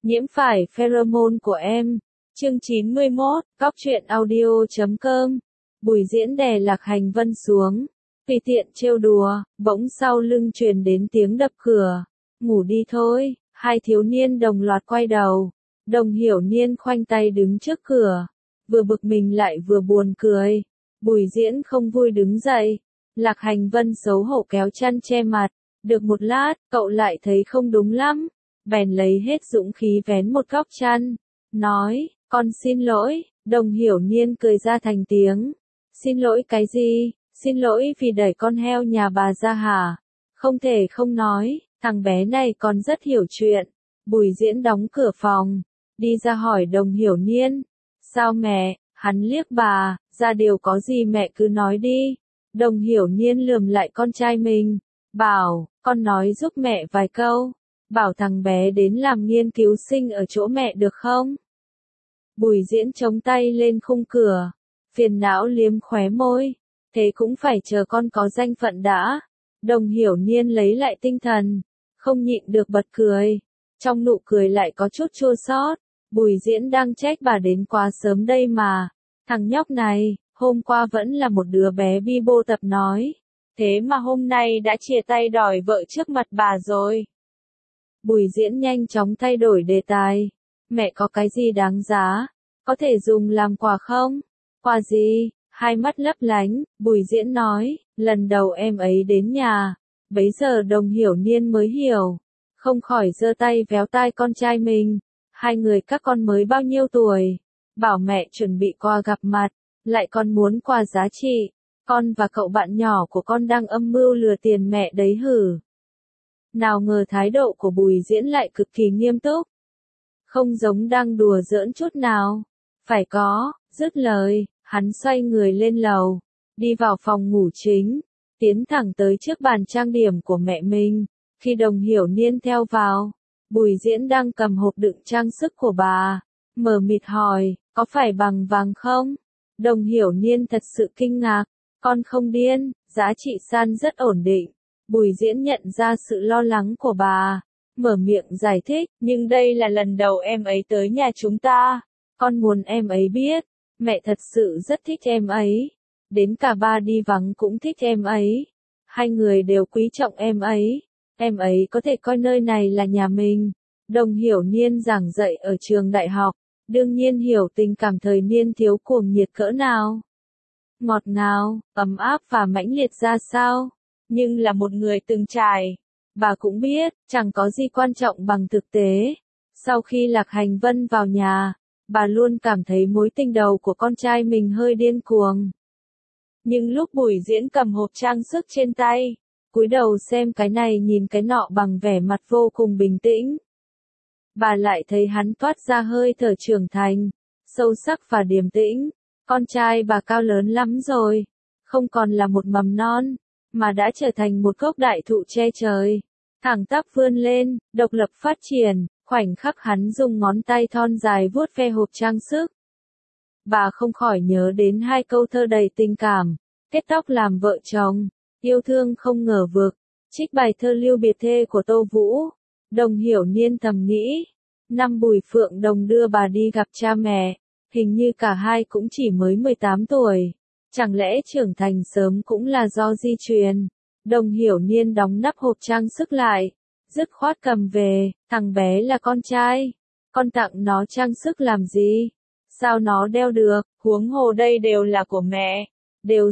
Nhiễm phải pheromone của em. Chương 91, Cóc truyện audio.com. Bùi Diễn đè Lạc Hành Vân xuống, tùy tiện trêu đùa, bỗng sau lưng truyền đến tiếng đập cửa. Ngủ đi thôi. Hai thiếu niên đồng loạt quay đầu. Đồng Hiểu Niên khoanh tay đứng trước cửa, vừa bực mình lại vừa buồn cười. Bùi Diễn không vui đứng dậy. Lạc Hành Vân xấu hổ kéo chăn che mặt. Được một lát, cậu lại thấy không đúng lắm, bèn lấy hết dũng khí vén một góc chăn, nói, con xin lỗi. Đồng Hiểu Niên cười ra thành tiếng. Xin lỗi cái gì? Xin lỗi vì đẩy con heo nhà bà ra hả? Không thể không nói, thằng bé này còn rất hiểu chuyện. Bùi Diễn đóng cửa phòng, đi ra hỏi Đồng Hiểu Niên. Sao mẹ? Hắn liếc bà, ra điều có gì mẹ cứ nói đi. Đồng Hiểu Niên lườm lại con trai mình, bảo, con nói giúp mẹ vài câu. Bảo thằng bé đến làm nghiên cứu sinh ở chỗ mẹ được không? Bùi Diễn chống tay lên khung cửa, phiền não liếm khóe môi. Thế cũng phải chờ con có danh phận đã. Đồng Hiểu Niên lấy lại tinh thần, không nhịn được bật cười. Trong nụ cười lại có chút chua xót. Bùi Diễn đang trách bà đến quá sớm đây mà. Thằng nhóc này, hôm qua vẫn là một đứa bé bi bô tập nói. Thế mà hôm nay đã chia tay đòi vợ trước mặt bà rồi. Bùi Diễn nhanh chóng thay đổi đề tài. Mẹ có cái gì đáng giá? Có thể dùng làm quà không? Quà gì? Hai mắt lấp lánh, Bùi Diễn nói, lần đầu em ấy đến nhà. Bấy giờ Đồng Hiểu Niên mới hiểu. Không khỏi giơ tay véo tai con trai mình. Hai người các con mới bao nhiêu tuổi? Bảo mẹ chuẩn bị quà gặp mặt, lại còn muốn quà giá trị. Con và cậu bạn nhỏ của con đang âm mưu lừa tiền mẹ đấy hử? Nào ngờ thái độ của Bùi Diễn lại cực kỳ nghiêm túc. Không giống đang đùa giỡn chút nào. Phải có. Dứt lời, hắn xoay người lên lầu, đi vào phòng ngủ chính, tiến thẳng tới trước bàn trang điểm của mẹ mình. Khi Đồng Hiểu Niên theo vào, Bùi Diễn đang cầm hộp đựng trang sức của bà, mờ mịt hỏi, có phải bằng vàng không? Đồng Hiểu Niên thật sự kinh ngạc, con không điên, giá trị san rất ổn định. Bùi Diễn nhận ra sự lo lắng của bà, mở miệng giải thích, nhưng đây là lần đầu em ấy tới nhà chúng ta. Con muốn em ấy biết, mẹ thật sự rất thích em ấy. Đến cả ba đi vắng cũng thích em ấy. Hai người đều quý trọng em ấy. Em ấy có thể coi nơi này là nhà mình. Đồng Hiểu Niên giảng dạy ở trường đại học, đương nhiên hiểu tình cảm thời niên thiếu cuồng nhiệt cỡ nào. Ngọt ngào, ấm áp và mãnh liệt ra sao. Nhưng là một người từng trải, bà cũng biết, chẳng có gì quan trọng bằng thực tế. Sau khi Lạc Hành Vân vào nhà, bà luôn cảm thấy mối tình đầu của con trai mình hơi điên cuồng. Nhưng lúc Bùi Diễn cầm hộp trang sức trên tay, cúi đầu xem cái này nhìn cái nọ bằng vẻ mặt vô cùng bình tĩnh, bà lại thấy hắn toát ra hơi thở trưởng thành, sâu sắc và điềm tĩnh. Con trai bà cao lớn lắm rồi, không còn là một mầm non, mà đã trở thành một gốc đại thụ che trời, thẳng tắp vươn lên, độc lập phát triển. Khoảnh khắc hắn dùng ngón tay thon dài vuốt ve hộp trang sức, bà không khỏi nhớ đến hai câu thơ đầy tình cảm. Kết tóc làm vợ chồng, yêu thương không ngờ vực. Trích bài thơ Lưu Biệt Thê của Tô Vũ. Đồng Hiểu Niên thầm nghĩ, năm Bùi Phượng Đồng đưa bà đi gặp cha mẹ, hình như cả hai cũng chỉ mới 18 tuổi. Chẳng lẽ trưởng thành sớm cũng là do di truyền? Đồng Hiểu Niên đóng nắp hộp trang sức lại, dứt khoát cầm về. Thằng bé là con trai, con tặng nó trang sức làm gì? Sao nó đeo được? Huống hồ đây đều là của mẹ, đều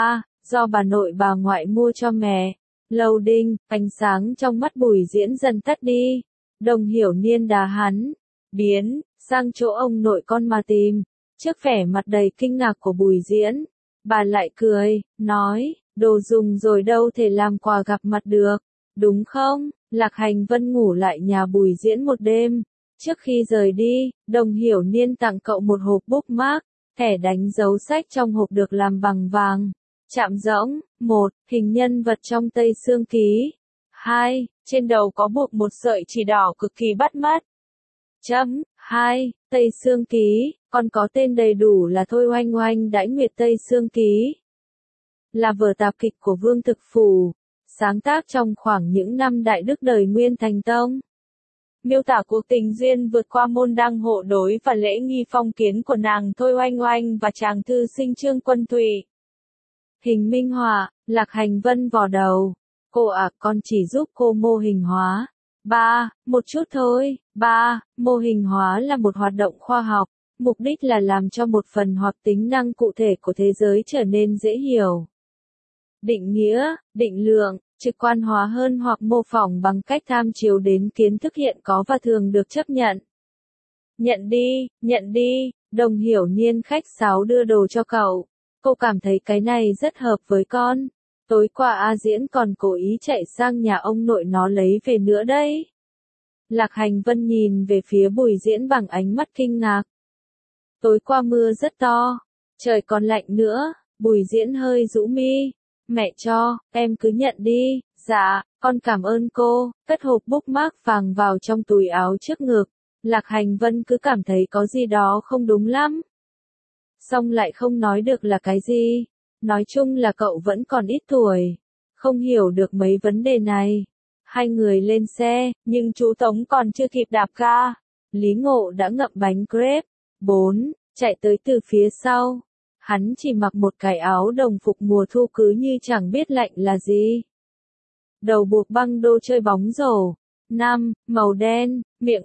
do bà nội bà ngoại mua cho mẹ. Lầu đinh, ánh sáng trong mắt Bùi Diễn dần tắt đi. Đồng Hiểu Niên đá hắn, biến sang chỗ ông nội con mà tìm. Trước vẻ mặt đầy kinh ngạc của Bùi Diễn, bà lại cười, nói, đồ dùng rồi đâu thể làm quà gặp mặt được, đúng không? Lạc Hành Vân ngủ lại nhà Bùi Diễn một đêm. Trước khi rời đi, Đồng Hiểu Niên tặng cậu một hộp bookmark, thẻ đánh dấu sách trong hộp được làm bằng vàng. Chạm rỗng. 1. Hình nhân vật trong Tây Sương Ký. 2. Trên đầu có buộc một sợi chỉ đỏ cực kỳ bắt mắt. 2. Tây Sương Ký, còn có tên đầy đủ là Thôi Oanh Oanh Đãi Nguyệt Tây Sương Ký. Là vở tạp kịch của Vương Thực Phủ, sáng tác trong khoảng những năm Đại Đức đời Nguyên Thành Tông. miêu tả cuộc tình duyên vượt qua môn đăng hộ đối và lễ nghi phong kiến của nàng Thôi Oanh Oanh và chàng thư sinh Trương Quân Thụy. Hình minh họa, Lạc Hành Vân vò đầu. Cô ạ, con chỉ giúp cô mô hình hóa. Ba, một chút thôi. Ba, mô hình hóa là một hoạt động khoa học. Mục đích là làm cho một phần hoặc tính năng cụ thể của thế giới trở nên dễ hiểu. Định nghĩa, định lượng, trực quan hóa hơn hoặc mô phỏng bằng cách tham chiếu đến kiến thức hiện có và thường được chấp nhận. Nhận đi, đồng hiểu niên khách sáo đưa đồ cho cậu. Cô cảm thấy cái này rất hợp với con. Tối qua A Diễn còn cố ý chạy sang nhà ông nội nó lấy về nữa đấy. Lạc Hành Vân nhìn về phía Bùi Diễn bằng ánh mắt kinh ngạc. Tối qua mưa rất to, trời còn lạnh nữa. Bùi Diễn hơi rũ mi. Mẹ cho, em cứ nhận đi. Dạ, con cảm ơn cô. Cất hộp bookmark vàng vào trong túi áo trước ngực. Lạc Hành Vân cứ cảm thấy có gì đó không đúng lắm. Xong lại không nói được là cái gì. Nói chung là cậu vẫn còn ít tuổi, không hiểu được mấy vấn đề này. Hai người lên xe, nhưng chú Tống còn chưa kịp đạp ga. Lý Ngộ đã ngậm bánh crepe. 4. Chạy tới từ phía sau. Hắn chỉ mặc một cái áo đồng phục mùa thu cứ như chẳng biết lạnh là gì. Đầu buộc băng đô chơi bóng rổ. 5. Màu đen, miệng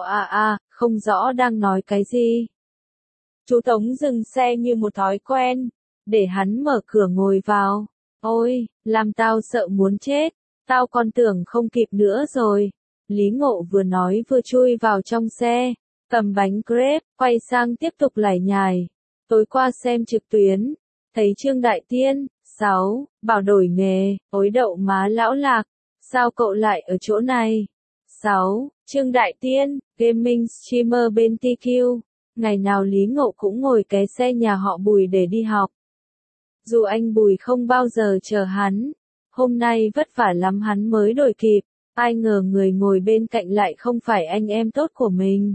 không rõ đang nói cái gì. Chú Tống dừng xe như một thói quen, để hắn mở cửa ngồi vào. Ôi, làm tao sợ muốn chết, tao còn tưởng không kịp nữa rồi. Lý Ngộ vừa nói vừa chui vào trong xe, cầm bánh crepe, quay sang tiếp tục lải nhải. Tối qua xem trực tuyến, thấy Trương Đại Tiên. 6. Bảo đổi nghề, ối đậu má lão Lạc, sao cậu lại ở chỗ này? 6. Trương Đại Tiên, gaming streamer bên TQ. Ngày nào Lý Ngộ cũng ngồi cái xe nhà họ Bùi để đi học. Dù anh Bùi không bao giờ chờ hắn, hôm nay vất vả lắm hắn mới đổi kịp, ai ngờ người ngồi bên cạnh lại không phải anh em tốt của mình.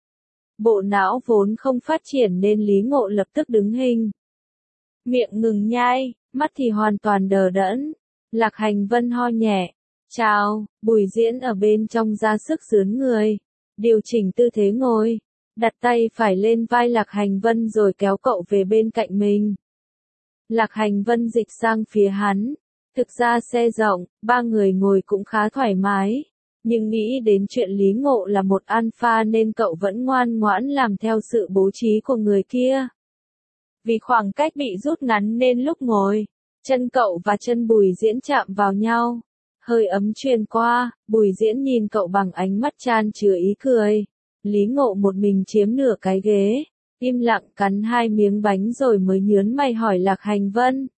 Bộ não vốn không phát triển nên Lý Ngộ lập tức đứng hình. Miệng ngừng nhai, mắt thì hoàn toàn đờ đẫn. Lạc Hành Vân ho nhẹ. Chào, Bùi Diễn ở bên trong ra sức rướn người. Điều chỉnh tư thế ngồi. Đặt tay phải lên vai Lạc Hành Vân rồi kéo cậu về bên cạnh mình. Lạc Hành Vân dịch sang phía hắn. Thực ra xe rộng, ba người ngồi cũng khá thoải mái. Nhưng nghĩ đến chuyện Lý Ngộ là một alpha nên cậu vẫn ngoan ngoãn làm theo sự bố trí của người kia. Vì khoảng cách bị rút ngắn nên lúc ngồi, chân cậu và chân Bùi Diễn chạm vào nhau. Hơi ấm truyền qua, Bùi Diễn nhìn cậu bằng ánh mắt chan chứa ý cười. Lý Ngộ một mình chiếm nửa cái ghế, im lặng cắn 2 miếng bánh rồi mới nhớn mày hỏi Lạc Hành Vân.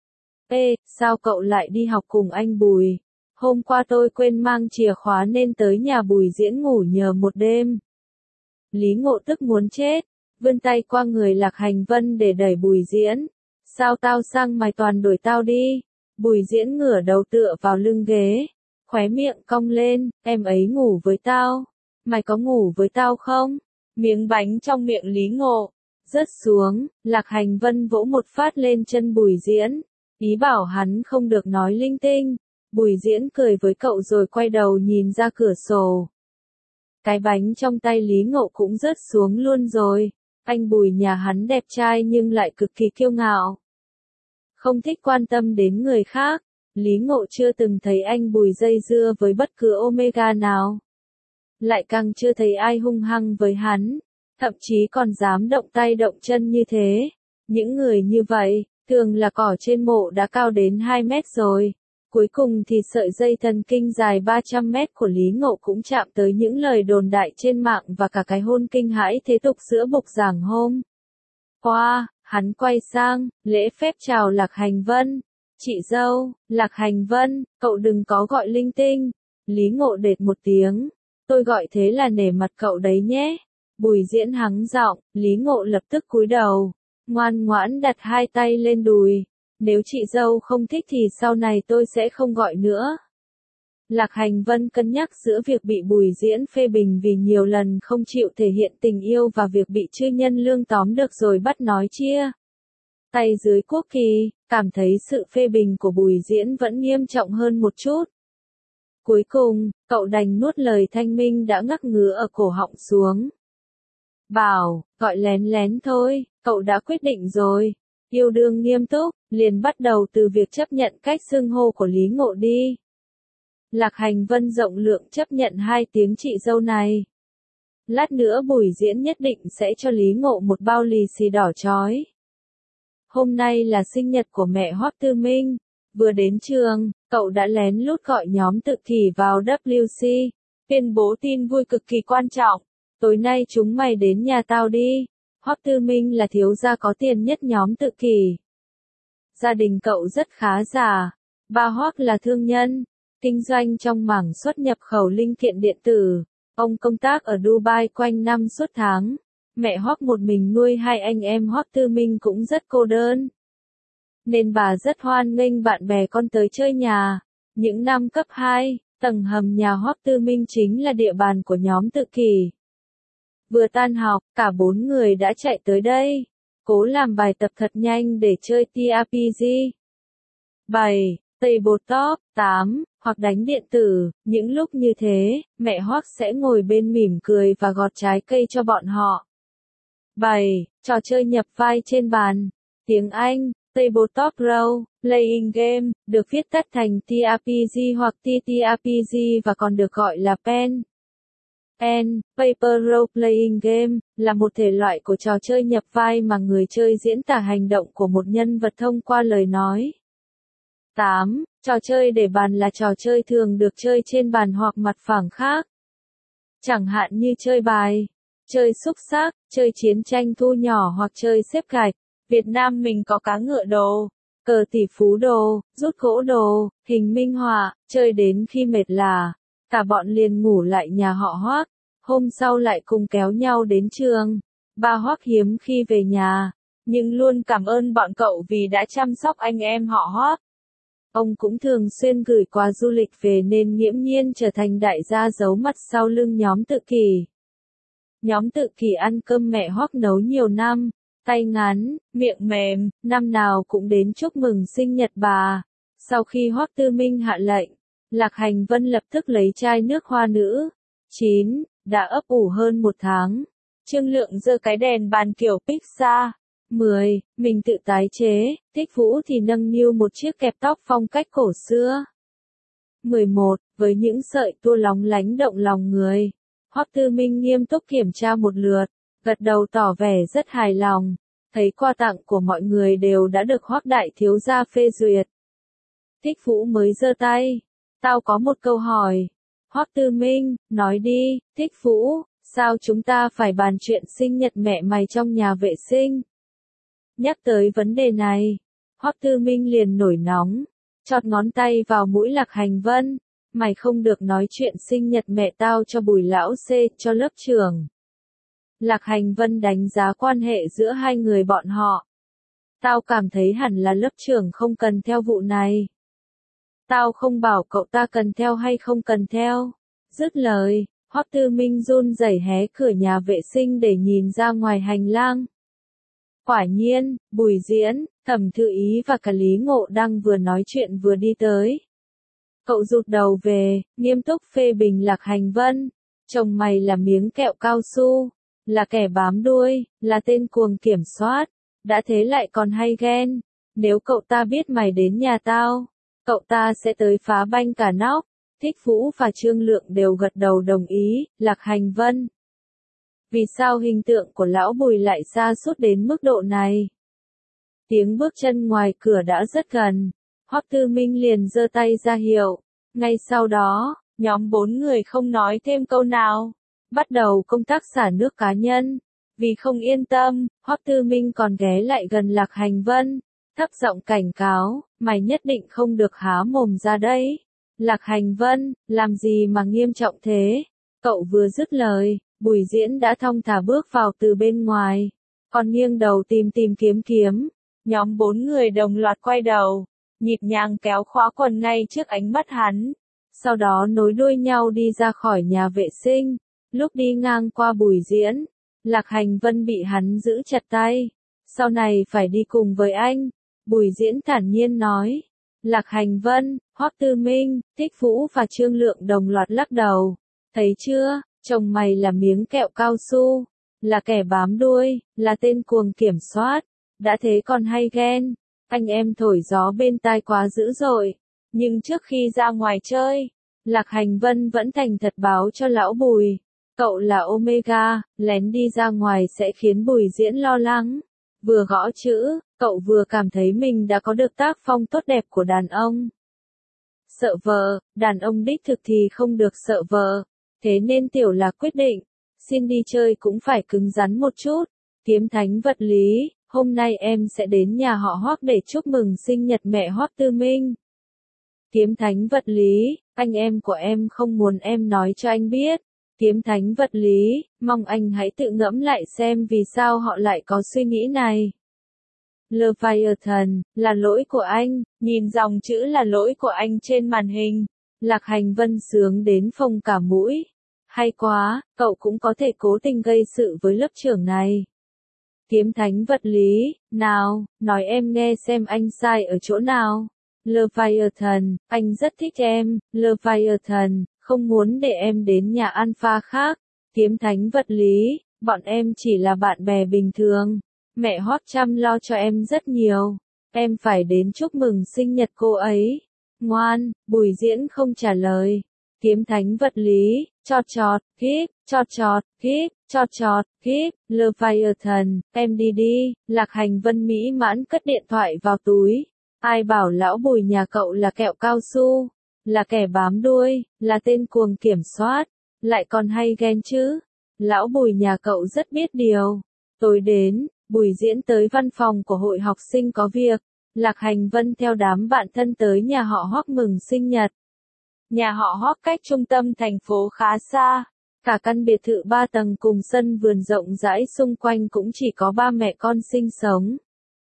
Ê, sao cậu lại đi học cùng anh Bùi? Hôm qua tôi quên mang chìa khóa nên tới nhà Bùi Diễn ngủ nhờ một đêm. Lý Ngộ tức muốn chết, vươn tay qua người Lạc Hành Vân để đẩy Bùi Diễn. Sao tao sang mày toàn đuổi tao đi? Bùi Diễn ngửa đầu tựa vào lưng ghế, khóe miệng cong lên, em ấy ngủ với tao. Mày có ngủ với tao không? Miếng bánh trong miệng Lý Ngộ rớt xuống, Lạc Hành Vân vỗ một phát lên chân Bùi Diễn, ý bảo hắn không được nói linh tinh. Bùi Diễn cười với cậu rồi quay đầu nhìn ra cửa sổ. Cái bánh trong tay Lý Ngộ cũng rớt xuống luôn rồi. Anh Bùi nhà hắn đẹp trai nhưng lại cực kỳ kiêu ngạo. Không thích quan tâm đến người khác. Lý Ngộ chưa từng thấy anh Bùi dây dưa với bất cứ Omega nào. Lại càng chưa thấy ai hung hăng với hắn. Thậm chí còn dám động tay động chân như thế. Những người như vậy, thường là cỏ trên mộ đã cao đến 2 mét rồi. Cuối cùng thì sợi dây thần kinh dài 300 mét của Lý Ngộ cũng chạm tới những lời đồn đại trên mạng và cả cái hôn kinh hãi thế tục giữa bục giảng hôm qua. Hắn quay sang, lễ phép chào Lạc Hành Vân. Chị dâu, Lạc Hành Vân, cậu đừng có gọi linh tinh. Lý Ngộ đệt một tiếng. Tôi gọi thế là nể mặt cậu đấy nhé. Bùi Diễn hắng giọng, Lý Ngộ lập tức cúi đầu. Ngoan ngoãn đặt 2 tay lên đùi. Nếu chị dâu không thích thì sau này tôi sẽ không gọi nữa. Lạc Hành Vân cân nhắc giữa việc bị Bùi Diễn phê bình vì nhiều lần không chịu thể hiện tình yêu và việc bị chư nhân lương tóm được rồi bắt nói chia tay dưới quốc kỳ, cảm thấy sự phê bình của Bùi Diễn vẫn nghiêm trọng hơn một chút. Cuối cùng, cậu đành nuốt lời thanh minh đã ngắc ngứ ở cổ họng xuống. Bảo, gọi lén lén thôi, cậu đã quyết định rồi. Yêu đương nghiêm túc, liền bắt đầu từ việc chấp nhận cách xưng hô của Lý Ngộ đi. Lạc Hành Vân rộng lượng chấp nhận 2 tiếng chị dâu này. Lát nữa buổi diễn nhất định sẽ cho Lý Ngộ một bao lì xì đỏ chói. Hôm nay là sinh nhật của mẹ Hoắc Tư Minh. Vừa đến trường, cậu đã lén lút gọi nhóm Tự Kỷ vào WC, tuyên bố tin vui cực kỳ quan trọng. Tối nay chúng mày đến nhà tao đi. Hoắc Tư Minh là thiếu gia có tiền nhất nhóm Tự Kỷ. Gia đình cậu rất khá giả. Ba Hoắc là thương nhân, kinh doanh trong mảng xuất nhập khẩu linh kiện điện tử. Ông công tác ở Dubai quanh năm suốt tháng. Mẹ Hoắc một mình nuôi 2 anh em Hoắc Tư Minh cũng rất cô đơn. Nên bà rất hoan nghênh bạn bè con tới chơi nhà. Những năm cấp 2, tầng hầm nhà Hoắc Tư Minh chính là địa bàn của nhóm Tự Kỷ. Vừa tan học, cả 4 người đã chạy tới đây. Cố làm bài tập thật nhanh để chơi TRPG. 7. Tabletop, 8, hoặc đánh điện tử. Những lúc như thế, mẹ Hoắc sẽ ngồi bên mỉm cười và gọt trái cây cho bọn họ. 7. Trò chơi nhập vai trên bàn. Tiếng Anh, Tabletop Role Playing Game, được viết tắt thành TRPG hoặc TTRPG và còn được gọi là Pen and Paper Role Playing Game, là một thể loại của trò chơi nhập vai mà người chơi diễn tả hành động của một nhân vật thông qua lời nói. 8. Trò chơi để bàn là trò chơi thường được chơi trên bàn hoặc mặt phẳng khác. Chẳng hạn như chơi bài, chơi xúc xắc, chơi chiến tranh thu nhỏ hoặc chơi xếp gạch. Việt Nam mình có cá ngựa đồ, cờ tỷ phú đồ, rút gỗ đồ, hình minh họa, chơi đến khi mệt là, cả bọn liền ngủ lại nhà họ Hoắc, hôm sau lại cùng kéo nhau đến trường. Ba Hoắc hiếm khi về nhà, nhưng luôn cảm ơn bọn cậu vì đã chăm sóc anh em họ Hoắc. Ông cũng thường xuyên gửi quà du lịch về nên nghiễm nhiên trở thành đại gia giấu mặt sau lưng nhóm Tự Kỷ. Nhóm Tự Kỷ ăn cơm mẹ Hoắc nấu nhiều năm, tay ngắn, miệng mềm, năm nào cũng đến chúc mừng sinh nhật bà. Sau khi Hoắc Tư Minh hạ lệnh, Lạc Hành Vân lập tức lấy chai nước hoa nữ. 9. Đã ấp ủ hơn 1 tháng. Trương Lượng giơ cái đèn bàn kiểu Pixar. 10. Mình tự tái chế. Thích Vũ thì nâng niu một chiếc kẹp tóc phong cách cổ xưa. 11. Với những sợi tua lóng lánh động lòng người, Hoắc Tư Minh nghiêm túc kiểm tra một lượt, gật đầu tỏ vẻ rất hài lòng. Thấy quà tặng của mọi người đều đã được Hoắc đại thiếu gia phê duyệt. Thích Vũ mới giơ tay. Tao có một câu hỏi. Hoắc Tư Minh, nói đi. Thích Vũ, sao chúng ta phải bàn chuyện sinh nhật mẹ mày trong nhà vệ sinh? Nhắc tới vấn đề này, Hoắc Tư Minh liền nổi nóng, chọt ngón tay vào mũi Lạc Hành Vân. Mày không được nói chuyện sinh nhật mẹ tao cho Bùi lão C cho lớp trưởng. Lạc Hành Vân đánh giá quan hệ giữa hai người bọn họ. Tao cảm thấy hẳn là lớp trưởng không cần theo vụ này. Tao không bảo cậu ta cần theo hay không cần theo. Dứt lời, Hoắc Tư Minh run rẩy hé cửa nhà vệ sinh để nhìn ra ngoài hành lang. Quả nhiên, Bùi Diễn, Thẩm Thư Ý và cả Lý Ngộ đang vừa nói chuyện vừa đi tới. Cậu rụt đầu về, nghiêm túc phê bình Lạc Hành Vân. Chồng mày là miếng kẹo cao su, là kẻ bám đuôi, là tên cuồng kiểm soát. Đã thế lại còn hay ghen. Nếu cậu ta biết mày đến nhà tao, cậu ta sẽ tới phá banh cả nóc. Thích Vũ và Trương Lượng đều gật đầu đồng ý. Lạc Hành Vân, vì sao hình tượng của lão Bùi lại sa sút đến mức độ này? Tiếng bước chân ngoài cửa đã rất gần. Hoắc Tư Minh liền giơ tay ra hiệu. Ngay sau đó, nhóm 4 người không nói thêm câu nào, bắt đầu công tác xả nước cá nhân. Vì không yên tâm, Hoắc Tư Minh còn ghé lại gần Lạc Hành Vân, thấp giọng cảnh cáo, mày nhất định không được há mồm ra đấy. Lạc Hành Vân, làm gì mà nghiêm trọng thế? Cậu vừa dứt lời, Bùi Diễn đã thong thả bước vào từ bên ngoài, còn nghiêng đầu tìm kiếm. Nhóm 4 người đồng loạt quay đầu, nhịp nhàng kéo khóa quần ngay trước ánh mắt hắn. Sau đó nối đuôi nhau đi ra khỏi nhà vệ sinh. Lúc đi ngang qua Bùi Diễn, Lạc Hành Vân bị hắn giữ chặt tay. Sau này phải đi cùng với anh. Bùi Diễn thản nhiên nói. Lạc Hành Vân, Hoắc Tư Minh, Thích Vũ và Trương Lượng đồng loạt lắc đầu. Thấy chưa, chồng mày là miếng kẹo cao su, là kẻ bám đuôi, là tên cuồng kiểm soát. Đã thế còn hay ghen, anh em thổi gió bên tai quá dữ dội. Nhưng trước khi ra ngoài chơi, Lạc Hành Vân vẫn thành thật báo cho lão Bùi. Cậu là Omega, lén đi ra ngoài sẽ khiến Bùi Diễn lo lắng. Vừa gõ chữ, cậu vừa cảm thấy mình đã có được tác phong tốt đẹp của đàn ông. Sợ vợ, đàn ông đích thực thì không được sợ vợ. Thế nên Tiểu Lạc quyết định, xin đi chơi cũng phải cứng rắn một chút. Kiếm Thánh vật lý, hôm nay em sẽ đến nhà họ Hoắc để chúc mừng sinh nhật mẹ Hoắc Tư Minh. Kiếm Thánh vật lý, anh em của em không muốn em nói cho anh biết. Kiếm Thánh vật lý, mong anh hãy tự ngẫm lại xem vì sao họ lại có suy nghĩ này. Leviathan, là lỗi của anh, nhìn dòng chữ là lỗi của anh trên màn hình. Lạc Hành Vân sướng đến phồng cả mũi. Hay quá, cậu cũng có thể cố tình gây sự với lớp trưởng này. Kiếm Thánh vật lý, nào, nói em nghe xem anh sai ở chỗ nào. Leviathan, anh rất thích em, Leviathan, không muốn để em đến nhà Alpha khác. Kiếm Thánh vật lý, bọn em chỉ là bạn bè bình thường. Mẹ Hoắc chăm lo cho em rất nhiều. Em phải đến chúc mừng sinh nhật cô ấy. Ngoan, Bùi Diễn không trả lời. Kiếm Thánh vật lý, chọt chọt, kíp, chọt chọt, kíp, chọt chọt, kíp, Leviathan, em đi đi. Lạc Hành Vân mỹ mãn cất điện thoại vào túi. Ai bảo lão Bùi nhà cậu là kẹo cao su, là kẻ bám đuôi, là tên cuồng kiểm soát, lại còn hay ghen chứ. Lão Bùi nhà cậu rất biết điều. Tối đến, Bùi Diễn tới văn phòng của hội học sinh có việc. Lạc Hành Vân theo đám bạn thân tới nhà họ Hoắc mừng sinh nhật. Nhà họ Hoắc cách trung tâm thành phố khá xa. Cả căn biệt thự 3 tầng cùng sân vườn rộng rãi xung quanh cũng chỉ có ba mẹ con sinh sống.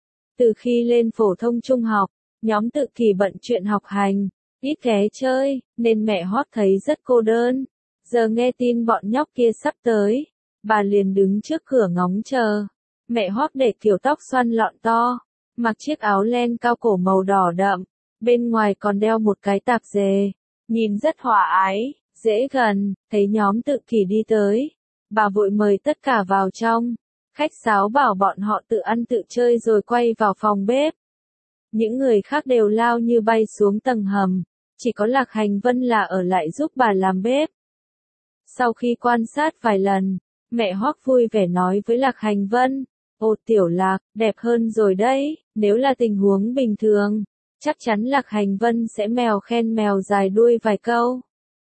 Từ khi lên phổ thông trung học, nhóm Tự Kỷ bận chuyện học hành, ít ghé chơi, nên mẹ Hoắc thấy rất cô đơn. Giờ nghe tin bọn nhóc kia sắp tới, bà liền đứng trước cửa ngóng chờ. Mẹ Hoắc để kiểu tóc xoăn lọn to, mặc chiếc áo len cao cổ màu đỏ đậm, bên ngoài còn đeo một cái tạp dề, nhìn rất hòa ái, dễ gần. Thấy nhóm Tự Kỷ đi tới, bà vội mời tất cả vào trong, khách sáo bảo bọn họ tự ăn tự chơi rồi quay vào phòng bếp. Những người khác đều lao như bay xuống tầng hầm, chỉ có Lạc Hành Vân là ở lại giúp bà làm bếp. Sau khi quan sát vài lần, mẹ Hoắc vui vẻ nói với Lạc Hành Vân, "Ồ Tiểu Lạc, đẹp hơn rồi đấy." Nếu là tình huống bình thường, chắc chắn Lạc Hành Vân sẽ mèo khen mèo dài đuôi vài câu.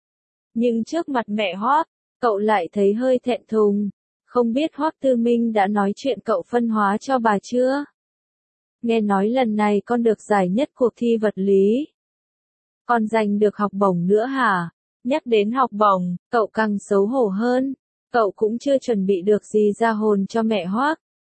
Nhưng trước mặt mẹ Hoắc, cậu lại thấy hơi thẹn thùng. Không biết Hoắc Tư Minh đã nói chuyện cậu phân hóa cho bà chưa? Nghe nói lần này con được giải nhất cuộc thi vật lý. Con giành được học bổng nữa hả? Nhắc đến học bổng, cậu càng xấu hổ hơn. Cậu cũng chưa chuẩn bị được gì ra hồn cho mẹ Hoắc.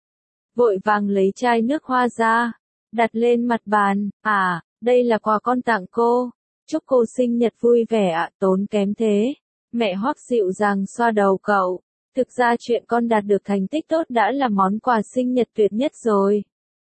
Vội vàng lấy chai nước hoa ra, đặt lên mặt bàn. "À, đây là quà con tặng cô. Chúc cô sinh nhật vui vẻ ạ." "Tốn kém thế." Mẹ Hoắc dịu dàng xoa đầu cậu. "Thực ra chuyện con đạt được thành tích tốt đã là món quà sinh nhật tuyệt nhất rồi.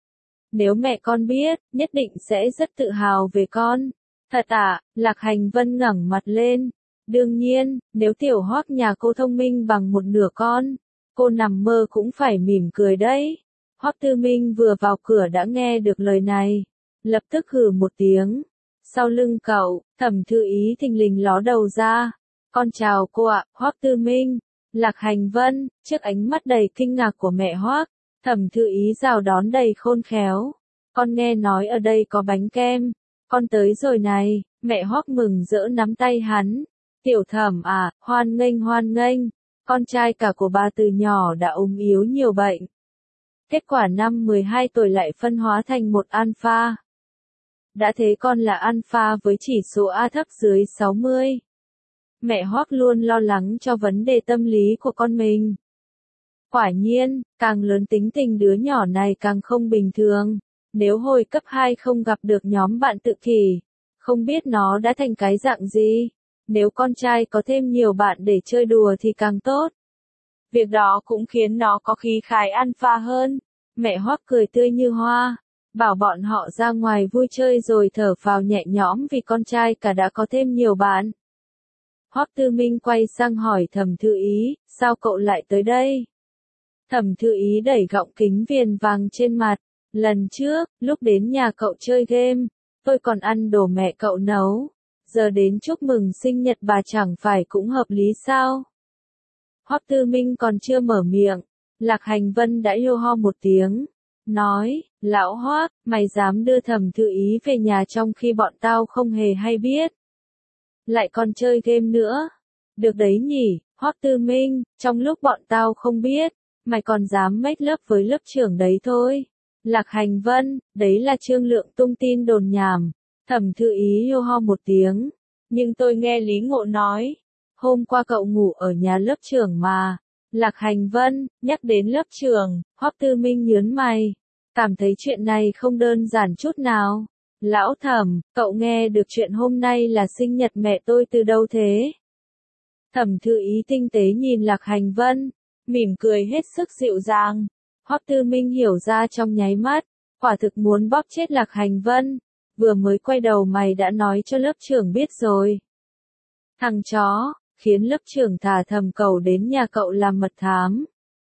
Nếu mẹ con biết, nhất định sẽ rất tự hào về con." "Thật ạ?" Lạc Hành Vân ngẩng mặt lên. "Đương nhiên, nếu Tiểu Hoắc nhà cô thông minh bằng một nửa con, cô nằm mơ cũng phải mỉm cười đấy." Hoắc Tư Minh vừa vào cửa đã nghe được lời này, lập tức hừ một tiếng. Sau lưng cậu, Thẩm Thư Ý thình lình ló đầu ra. "Con chào cô ạ." "Hoắc Tư Minh." Lạc Hành Vân, trước ánh mắt đầy kinh ngạc của mẹ Hoắc, Thẩm Thư Ý chào đón đầy khôn khéo. "Con nghe nói ở đây có bánh kem. Con tới rồi này." Mẹ Hoắc mừng rỡ nắm tay hắn. "Tiểu Thẩm à, hoan nghênh hoan nghênh. Con trai cả của bà từ nhỏ đã ốm yếu nhiều bệnh. Kết quả năm 12 tuổi lại phân hóa thành một alpha. Đã thế con là alpha với chỉ số A thấp dưới 60. Mẹ Hoắc luôn lo lắng cho vấn đề tâm lý của con mình. Quả nhiên, càng lớn tính tình đứa nhỏ này càng không bình thường. Nếu hồi cấp 2 không gặp được nhóm bạn Tự Kỷ, không biết nó đã thành cái dạng gì. Nếu con trai có thêm nhiều bạn để chơi đùa thì càng tốt. Việc đó cũng khiến nó có khí khái alpha hơn." Mẹ Hoắc cười tươi như hoa. bảo bọn họ ra ngoài vui chơi rồi thở phào nhẹ nhõm vì con trai cả đã có thêm nhiều bạn. Hoắc Tư Minh quay sang hỏi Thẩm Thư Ý, sao cậu lại tới đây? Thẩm Thư Ý đẩy gọng kính viền vàng trên mặt, lần trước, lúc đến nhà cậu chơi game, tôi còn ăn đồ mẹ cậu nấu, giờ đến chúc mừng sinh nhật bà chẳng phải cũng hợp lý sao? Hoắc Tư Minh còn chưa mở miệng, Lạc Hành Vân đã hô ho một tiếng, nói, lão Hoắc, mày dám đưa Thẩm Thư Ý về nhà trong khi bọn tao không hề hay biết. Lại còn chơi game nữa. Được đấy nhỉ, Hoắc Tư Minh, trong lúc bọn tao không biết, mày còn dám make love với lớp trưởng đấy thôi. Lạc Hành Vân, đấy là Trương Lượng tung tin đồn nhảm. Thẩm Thư Ý hô ho một tiếng, nhưng tôi nghe Lý Ngộ nói, hôm qua cậu ngủ ở nhà lớp trưởng mà. Lạc Hành Vân, nhắc đến lớp trưởng, Hoắc Tư Minh nhướng mày, cảm thấy chuyện này không đơn giản chút nào. Lão Thẩm, cậu nghe được chuyện hôm nay là sinh nhật mẹ tôi từ đâu thế? Thẩm Thư Ý tinh tế nhìn Lạc Hành Vân, mỉm cười hết sức dịu dàng. Hoắc Tư Minh hiểu ra trong nháy mắt, quả thực muốn bóp chết Lạc Hành Vân. Vừa mới quay đầu mày đã nói cho lớp trưởng biết rồi. Thằng chó, khiến lớp trưởng thả Thẩm Cẩu đến nhà cậu làm mật thám.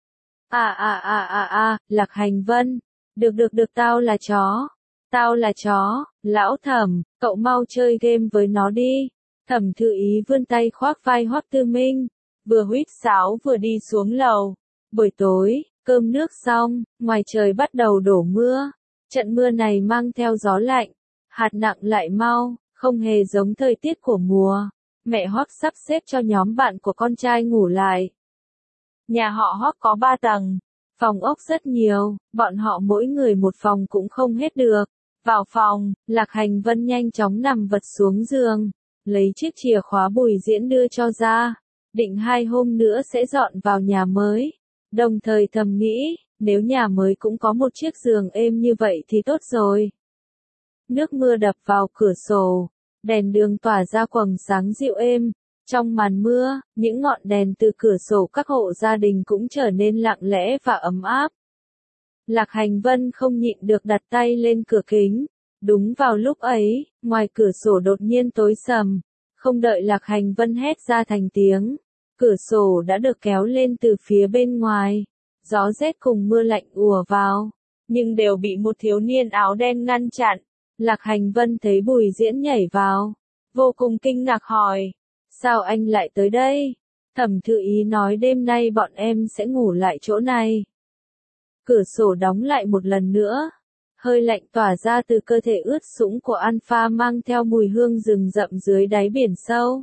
Lạc Hành Vân, được tao là chó. Tao là chó, lão Thẩm, cậu mau chơi game với nó đi. Thẩm Thư Ý vươn tay khoác vai Hoắc Tư Minh, vừa huýt sáo vừa đi xuống lầu. Buổi tối, cơm nước xong, ngoài trời bắt đầu đổ mưa. Trận mưa này mang theo gió lạnh, hạt nặng lại mau, không hề giống thời tiết của mùa. Mẹ Hoắc sắp xếp cho nhóm bạn của con trai ngủ lại. Nhà họ Hoắc có 3 tầng, phòng ốc rất nhiều, bọn họ mỗi người một phòng cũng không hết được. Vào phòng, Lạc Hành Vân nhanh chóng nằm vật xuống giường, lấy chiếc chìa khóa Bùi Diễn đưa cho ra, định 2 hôm nữa sẽ dọn vào nhà mới. Đồng thời thầm nghĩ, nếu nhà mới cũng có một chiếc giường êm như vậy thì tốt rồi. Nước mưa đập vào cửa sổ, đèn đường tỏa ra quầng sáng dịu êm. Trong màn mưa, những ngọn đèn từ cửa sổ các hộ gia đình cũng trở nên lặng lẽ và ấm áp. Lạc Hành Vân không nhịn được đặt tay lên cửa kính. Đúng vào lúc ấy, ngoài cửa sổ đột nhiên tối sầm. Không đợi Lạc Hành Vân hét ra thành tiếng, cửa sổ đã được kéo lên từ phía bên ngoài. Gió rét cùng mưa lạnh ùa vào, nhưng đều bị một thiếu niên áo đen ngăn chặn. Lạc Hành Vân thấy Bùi Diễn nhảy vào, vô cùng kinh ngạc hỏi, sao anh lại tới đây? Thẩm Thư Ý nói đêm nay bọn em sẽ ngủ lại chỗ này. Cửa sổ đóng lại một lần nữa. Hơi lạnh tỏa ra từ cơ thể ướt sũng của Alpha mang theo mùi hương rừng rậm dưới đáy biển sâu.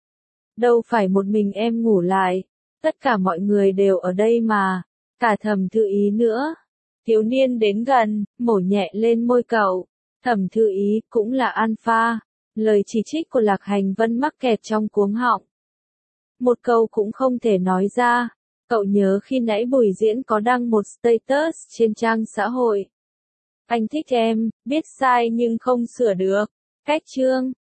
Đâu phải một mình em ngủ lại, tất cả mọi người đều ở đây mà, cả Thẩm Thư Ý nữa. Thiếu niên đến gần, mổ nhẹ lên môi cậu. Thẩm Thư Ý cũng là Alpha. Lời chỉ trích của Lạc Hành Vân mắc kẹt trong cuống họng. Một câu cũng không thể nói ra. Cậu nhớ khi nãy Bùi Diễn có đăng một status trên trang xã hội. Anh thích em, biết sai nhưng không sửa được. Cách chương